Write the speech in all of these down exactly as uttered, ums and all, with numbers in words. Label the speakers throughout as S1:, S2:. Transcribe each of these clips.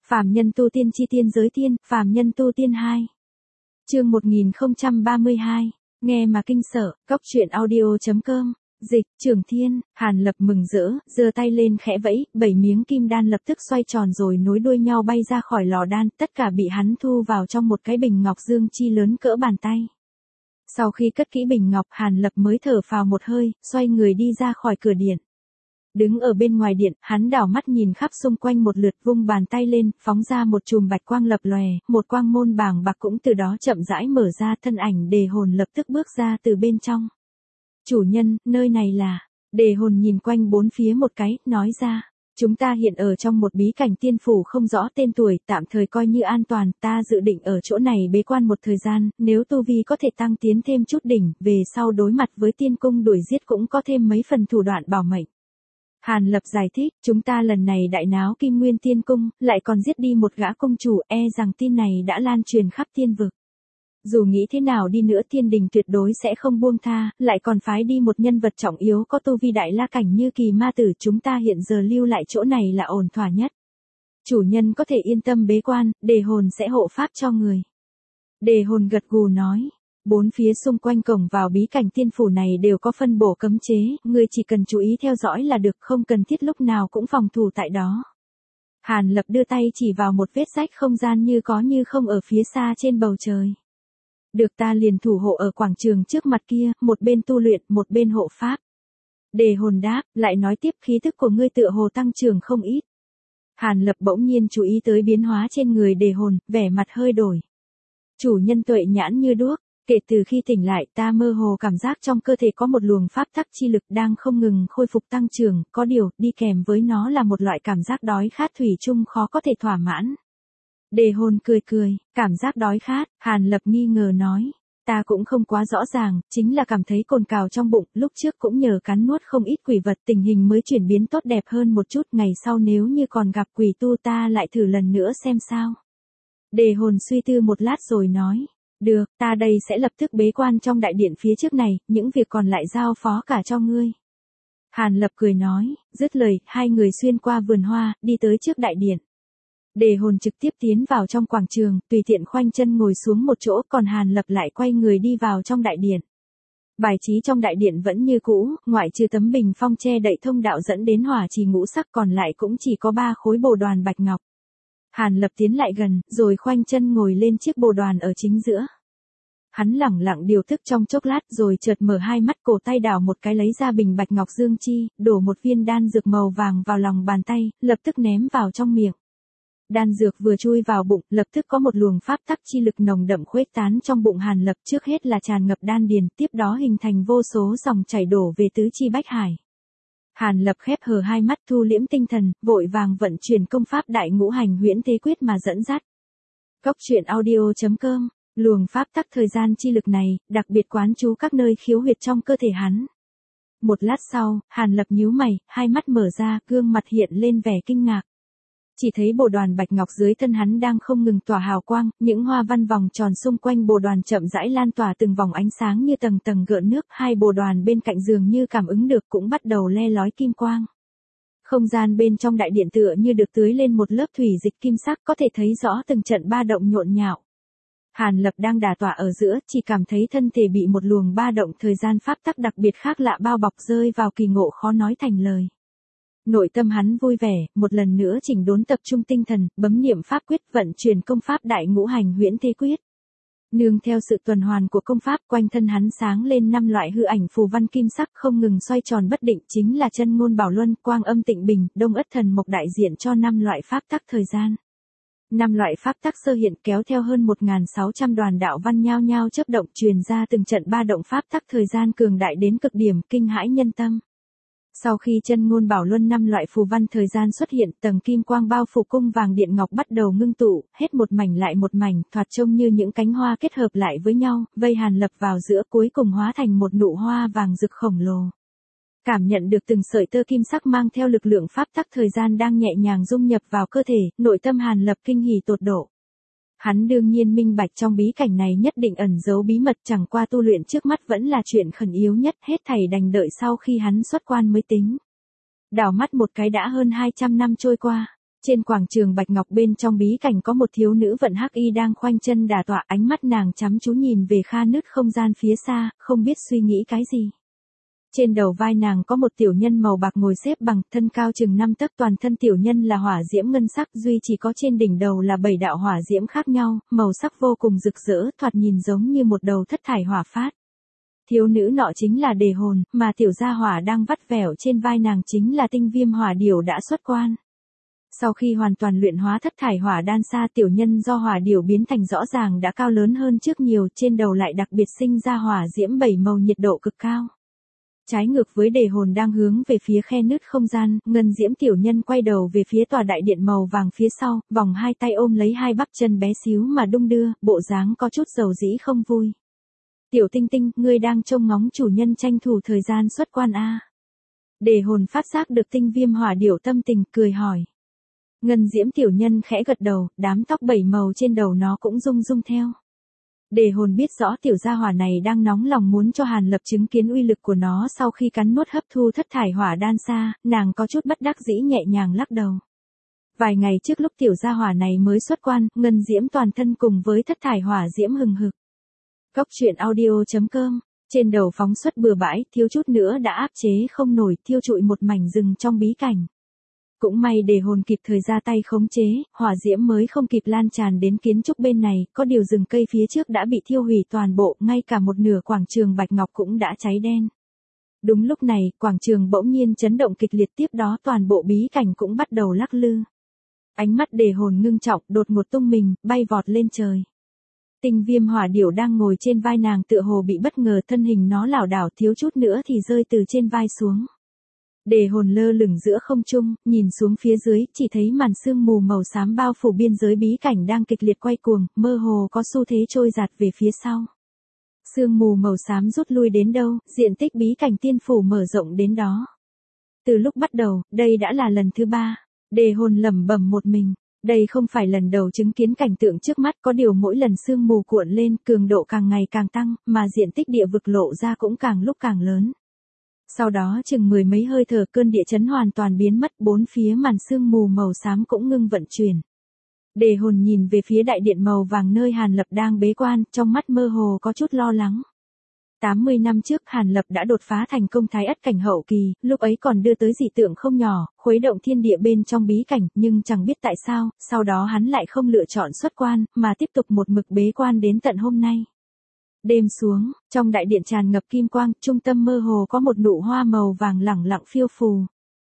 S1: Phàm nhân tu tiên chi tiên giới tiên, phàm nhân tu tiên hai. Chương một nghìn không trăm ba mươi hai. Nghe mà kinh sợ, cốc truyện audio chấm com. Dịch, Trường Thiên, Hàn Lập mừng rỡ, giơ tay lên khẽ vẫy, bảy miếng kim đan lập tức xoay tròn rồi nối đuôi nhau bay ra khỏi lò đan, tất cả bị hắn thu vào trong một cái bình ngọc dương chi lớn cỡ bàn tay. Sau khi cất kỹ bình ngọc, Hàn Lập mới thở phào một hơi, xoay người đi ra khỏi cửa điện. Đứng ở bên ngoài điện, hắn đảo mắt nhìn khắp xung quanh một lượt, vung bàn tay lên, phóng ra một chùm bạch quang lập lòe, một quang môn bàng bạc cũng từ đó chậm rãi mở ra, thân ảnh đề hồn lập tức bước ra từ bên trong. Chủ nhân, nơi này là... Đề hồn nhìn quanh bốn phía một cái, nói ra. Chúng ta hiện ở trong một bí cảnh tiên phủ không rõ tên tuổi, tạm thời coi như an toàn, ta dự định ở chỗ này bế quan một thời gian, nếu tu vi có thể tăng tiến thêm chút đỉnh, về sau đối mặt với tiên cung đuổi giết cũng có thêm mấy phần thủ đoạn bảo mệnh. Hàn Lập giải thích, chúng ta lần này đại náo Kim Nguyên Tiên Cung, lại còn giết đi một gã công chủ, e rằng tin này đã lan truyền khắp tiên vực. Dù nghĩ thế nào đi nữa thiên đình tuyệt đối sẽ không buông tha, lại còn phái đi một nhân vật trọng yếu có tu vi đại la cảnh như Kỳ Ma Tử, chúng ta hiện giờ lưu lại chỗ này là ổn thỏa nhất. Chủ nhân có thể yên tâm bế quan, đề hồn sẽ hộ pháp cho người. Đề hồn gật gù nói. Bốn phía xung quanh cổng vào bí cảnh tiên phủ này đều có phân bổ cấm chế, người chỉ cần chú ý theo dõi là được, không cần thiết lúc nào cũng phòng thủ tại đó. Hàn Lập đưa tay chỉ vào một vết rách không gian như có như không ở phía xa trên bầu trời. Được, ta liền thủ hộ ở quảng trường trước mặt kia, một bên tu luyện, một bên hộ pháp. Đề hồn đáp, lại nói tiếp, khí thức của ngươi tựa hồ tăng trưởng không ít. Hàn Lập bỗng nhiên chú ý tới biến hóa trên người đề hồn, vẻ mặt hơi đổi. Chủ nhân tuệ nhãn như đuốc. Kể từ khi tỉnh lại, ta mơ hồ cảm giác trong cơ thể có một luồng pháp tắc chi lực đang không ngừng khôi phục tăng trưởng, có điều, đi kèm với nó là một loại cảm giác đói khát thủy chung khó có thể thỏa mãn. Đề hồn cười cười, cảm giác đói khát, Hàn Lập nghi ngờ nói. Ta cũng không quá rõ ràng, chính là cảm thấy cồn cào trong bụng, lúc trước cũng nhờ cắn nuốt không ít quỷ vật tình hình mới chuyển biến tốt đẹp hơn một chút, ngày sau nếu như còn gặp quỷ tu ta lại thử lần nữa xem sao. Đề hồn suy tư một lát rồi nói. Được, ta đây sẽ lập tức bế quan trong đại điện phía trước này, những việc còn lại giao phó cả cho ngươi. Hàn Lập cười nói, dứt lời, hai người xuyên qua vườn hoa, đi tới trước đại điện. Đề hồn trực tiếp tiến vào trong quảng trường, tùy tiện khoanh chân ngồi xuống một chỗ, còn Hàn Lập lại quay người đi vào trong đại điện. Bài trí trong đại điện vẫn như cũ, ngoại trừ tấm bình phong che đậy thông đạo dẫn đến hỏa trì ngũ sắc, còn lại cũng chỉ có ba khối bồ đoàn bạch ngọc. Hàn Lập tiến lại gần, rồi khoanh chân ngồi lên chiếc bồ đoàn ở chính giữa. Hắn lẳng lặng điều thức trong chốc lát rồi chợt mở hai mắt, cổ tay đảo một cái lấy ra bình bạch ngọc dương chi, đổ một viên đan dược màu vàng vào lòng bàn tay, lập tức ném vào trong miệng. Đan dược vừa chui vào bụng, lập tức có một luồng pháp tắc chi lực nồng đậm khuếch tán trong bụng Hàn Lập, trước hết là tràn ngập đan điền, tiếp đó hình thành vô số dòng chảy đổ về tứ chi bách hải. Hàn Lập khép hờ hai mắt, thu liễm tinh thần, vội vàng vận chuyển công pháp đại ngũ hành huyễn thế quyết mà dẫn dắt. Cốc truyện audio chấm com, luồng pháp tắc thời gian chi lực này, đặc biệt quán chú các nơi khiếu huyệt trong cơ thể hắn. Một lát sau, Hàn Lập nhíu mày, hai mắt mở ra, gương mặt hiện lên vẻ kinh ngạc. Chỉ thấy bồ đoàn bạch ngọc dưới thân hắn đang không ngừng tỏa hào quang, những hoa văn vòng tròn xung quanh bồ đoàn chậm rãi lan tỏa từng vòng ánh sáng như tầng tầng gợn nước, hai bồ đoàn bên cạnh dường như cảm ứng được cũng bắt đầu le lói kim quang. Không gian bên trong đại điện tựa như được tưới lên một lớp thủy dịch kim sắc, có thể thấy rõ từng trận ba động nhộn nhạo. Hàn Lập đang đả tọa ở giữa, chỉ cảm thấy thân thể bị một luồng ba động thời gian pháp tắc đặc biệt khác lạ bao bọc, rơi vào kỳ ngộ khó nói thành lời. Nội tâm hắn vui vẻ, một lần nữa chỉnh đốn tập trung tinh thần, bấm niệm pháp quyết, vận chuyển công pháp đại ngũ hành huyễn thế quyết. Nương theo sự tuần hoàn của công pháp, quanh thân hắn sáng lên năm loại hư ảnh phù văn kim sắc không ngừng xoay tròn bất định, chính là chân ngôn bảo luân, quang âm tịnh bình, đông ất thần mộc đại diện cho năm loại pháp tắc thời gian. Năm loại pháp tắc sơ hiện kéo theo hơn một nghìn sáu trăm đoàn đạo văn nhao nhao chớp động, truyền ra từng trận ba động pháp tắc thời gian cường đại đến cực điểm, kinh hãi nhân tâm. Sau khi chân ngôn bảo luân năm loại phù văn thời gian xuất hiện, tầng kim quang bao phủ cung vàng điện ngọc bắt đầu ngưng tụ, hết một mảnh lại một mảnh, thoạt trông như những cánh hoa kết hợp lại với nhau, vây Hàn Lập vào giữa, cuối cùng hóa thành một nụ hoa vàng rực khổng lồ. Cảm nhận được từng sợi tơ kim sắc mang theo lực lượng pháp tắc thời gian đang nhẹ nhàng dung nhập vào cơ thể, nội tâm Hàn Lập kinh hỉ tột độ. Hắn đương nhiên minh bạch trong bí cảnh này nhất định ẩn giấu bí mật, chẳng qua tu luyện trước mắt vẫn là chuyện khẩn yếu nhất, hết thảy đành đợi sau khi hắn xuất quan mới tính. Đảo mắt một cái đã hơn hai trăm năm trôi qua. Trên quảng trường Bạch Ngọc bên trong bí cảnh có một thiếu nữ vận hắc y đang khoanh chân đả tọa, ánh mắt nàng chăm chú nhìn về kha nứt không gian phía xa, không biết suy nghĩ cái gì. Trên đầu vai nàng có một tiểu nhân màu bạc ngồi xếp bằng, thân cao chừng năm tấc, toàn thân tiểu nhân là hỏa diễm ngân sắc, duy chỉ có trên đỉnh đầu là bảy đạo hỏa diễm khác nhau, màu sắc vô cùng rực rỡ, thoạt nhìn giống như một đầu thất thải hỏa phát. Thiếu nữ nọ chính là Đề Hồn, mà tiểu gia hỏa đang vắt vẻo trên vai nàng chính là tinh viêm hỏa điểu đã xuất quan. Sau khi hoàn toàn luyện hóa thất thải hỏa đan xa, tiểu nhân do hỏa điểu biến thành rõ ràng đã cao lớn hơn trước nhiều, trên đầu lại đặc biệt sinh ra hỏa diễm bảy màu nhiệt độ cực cao. Trái ngược với Đề Hồn đang hướng về phía khe nứt không gian, ngân diễm tiểu nhân quay đầu về phía tòa đại điện màu vàng phía sau, vòng hai tay ôm lấy hai bắp chân bé xíu mà đung đưa, bộ dáng có chút dầu dĩ không vui. Tiểu tinh tinh, ngươi đang trông ngóng chủ nhân tranh thủ thời gian xuất quan a? Đề Hồn phát giác được tinh viêm hỏa điểu tâm tình, cười hỏi. Ngân diễm tiểu nhân khẽ gật đầu, đám tóc bảy màu trên đầu nó cũng rung rung theo. Đề Hồn biết rõ tiểu gia hỏa này đang nóng lòng muốn cho Hàn Lập chứng kiến uy lực của nó sau khi cắn nuốt hấp thu thất thải hỏa đan xa, nàng có chút bất đắc dĩ nhẹ nhàng lắc đầu. Vài ngày trước lúc tiểu gia hỏa này mới xuất quan, ngân diễm toàn thân cùng với thất thải hỏa diễm hừng hực. Góc truyện audio chấm com, trên đầu phóng xuất bừa bãi, thiếu chút nữa đã áp chế không nổi, thiêu trụi một mảnh rừng trong bí cảnh. Cũng may Đề Hồn kịp thời ra tay khống chế, hỏa diễm mới không kịp lan tràn đến kiến trúc bên này, có điều rừng cây phía trước đã bị thiêu hủy toàn bộ, ngay cả một nửa quảng trường Bạch Ngọc cũng đã cháy đen. Đúng lúc này, quảng trường bỗng nhiên chấn động kịch liệt, tiếp đó toàn bộ bí cảnh cũng bắt đầu lắc lư. Ánh mắt Đề Hồn ngưng trọng, đột ngột tung mình, bay vọt lên trời. Tinh viêm hỏa điểu đang ngồi trên vai nàng tựa hồ bị bất ngờ, thân hình nó lảo đảo thiếu chút nữa thì rơi từ trên vai xuống. Đề Hồn lơ lửng giữa không trung, nhìn xuống phía dưới, chỉ thấy màn sương mù màu xám bao phủ biên giới bí cảnh đang kịch liệt quay cuồng, mơ hồ có xu thế trôi giạt về phía sau. Sương mù màu xám rút lui đến đâu, diện tích bí cảnh tiên phủ mở rộng đến đó. Từ lúc bắt đầu, đây đã là lần thứ ba. Đề Hồn lẩm bẩm một mình. Đây không phải lần đầu chứng kiến cảnh tượng trước mắt, có điều mỗi lần sương mù cuộn lên, cường độ càng ngày càng tăng, mà diện tích địa vực lộ ra cũng càng lúc càng lớn. Sau đó chừng mười mấy hơi thở, cơn địa chấn hoàn toàn biến mất, bốn phía màn sương mù màu xám cũng ngưng vận chuyển. Đề Hồn nhìn về phía đại điện màu vàng nơi Hàn Lập đang bế quan, trong mắt mơ hồ có chút lo lắng. tám mươi năm trước Hàn Lập đã đột phá thành công thái ất cảnh hậu kỳ, lúc ấy còn đưa tới dị tượng không nhỏ, khuấy động thiên địa bên trong bí cảnh, nhưng chẳng biết tại sao, sau đó hắn lại không lựa chọn xuất quan, mà tiếp tục một mực bế quan đến tận hôm nay. Đêm xuống, trong đại điện tràn ngập kim quang, trung tâm mơ hồ có một nụ hoa màu vàng lẳng lặng phiêu phù.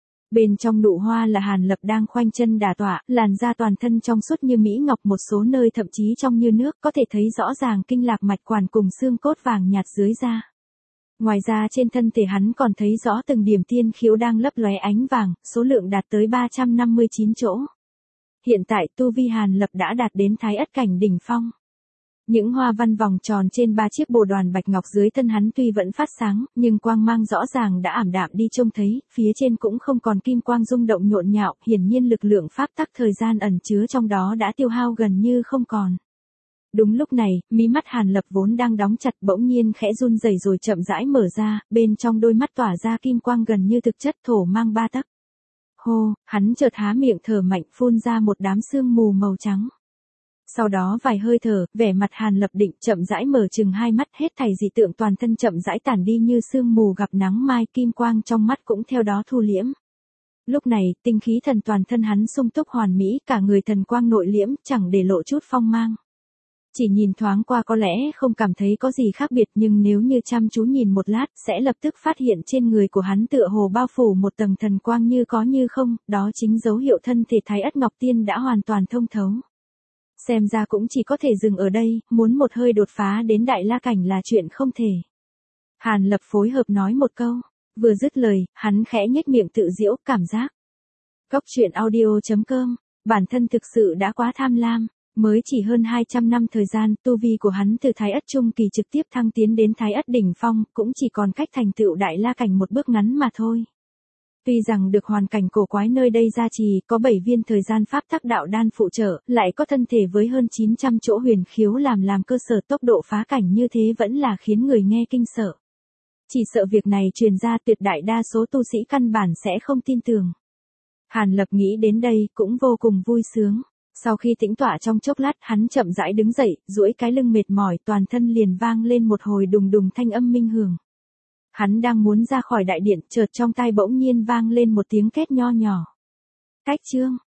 S1: Bên trong nụ hoa là Hàn Lập đang khoanh chân đả tọa, làn da toàn thân trong suốt như mỹ ngọc, một số nơi thậm chí trong như nước, có thể thấy rõ ràng kinh lạc mạch quản cùng xương cốt vàng nhạt dưới da. Ngoài ra trên thân thể hắn còn thấy rõ từng điểm tiên khiếu đang lấp lóe ánh vàng, số lượng đạt tới ba trăm năm mươi chín chỗ. Hiện tại tu vi Hàn Lập đã đạt đến thái ất cảnh đỉnh phong. Những hoa văn vòng tròn trên ba chiếc bồ đoàn bạch ngọc dưới thân hắn tuy vẫn phát sáng, nhưng quang mang rõ ràng đã ảm đạm đi, trông thấy, phía trên cũng không còn kim quang rung động nhộn nhạo, hiển nhiên lực lượng pháp tắc thời gian ẩn chứa trong đó đã tiêu hao gần như không còn. Đúng lúc này, mí mắt Hàn Lập vốn đang đóng chặt bỗng nhiên khẽ run rẩy rồi chậm rãi mở ra, bên trong đôi mắt tỏa ra kim quang gần như thực chất, thổ mang ba tấc. Hô, hắn chợt há miệng thở mạnh, phun ra một đám sương mù màu trắng. Sau đó vài hơi thở, vẻ mặt Hàn Lập định, chậm rãi mở chừng hai mắt, hết thảy dị tượng toàn thân chậm rãi tản đi như sương mù gặp nắng mai, kim quang trong mắt cũng theo đó thu liễm. Lúc này, tinh khí thần toàn thân hắn sung túc hoàn mỹ, cả người thần quang nội liễm, chẳng để lộ chút phong mang. Chỉ nhìn thoáng qua có lẽ không cảm thấy có gì khác biệt, nhưng nếu như chăm chú nhìn một lát, sẽ lập tức phát hiện trên người của hắn tựa hồ bao phủ một tầng thần quang như có như không, đó chính dấu hiệu thân thể thái ất ngọc tiên đã hoàn toàn thông thấu. Xem ra cũng chỉ có thể dừng ở đây, muốn một hơi đột phá đến đại la cảnh là chuyện không thể. Hàn Lập phối hợp nói một câu, vừa dứt lời, hắn khẽ nhếch miệng tự giễu, cảm giác. Góc truyện audio chấm com, bản thân thực sự đã quá tham lam, mới chỉ hơn hai trăm năm thời gian, tu vi của hắn từ thái ất trung kỳ trực tiếp thăng tiến đến thái ất đỉnh phong, cũng chỉ còn cách thành tựu đại la cảnh một bước ngắn mà thôi. Tuy rằng được hoàn cảnh cổ quái nơi đây gia trì, có bảy viên thời gian pháp tắc đạo đan phụ trợ, lại có thân thể với hơn chín trăm chỗ huyền khiếu làm làm cơ sở, tốc độ phá cảnh như thế vẫn là khiến người nghe kinh sợ. Chỉ sợ việc này truyền ra tuyệt đại đa số tu sĩ căn bản sẽ không tin tưởng. Hàn Lập nghĩ đến đây cũng vô cùng vui sướng. Sau khi tĩnh tọa trong chốc lát, hắn chậm rãi đứng dậy, duỗi cái lưng mệt mỏi, toàn thân liền vang lên một hồi đùng đùng thanh âm minh hưởng. Hắn đang muốn ra khỏi đại điện, chợt trong tai bỗng nhiên vang lên một tiếng két nho nhỏ. Cách chương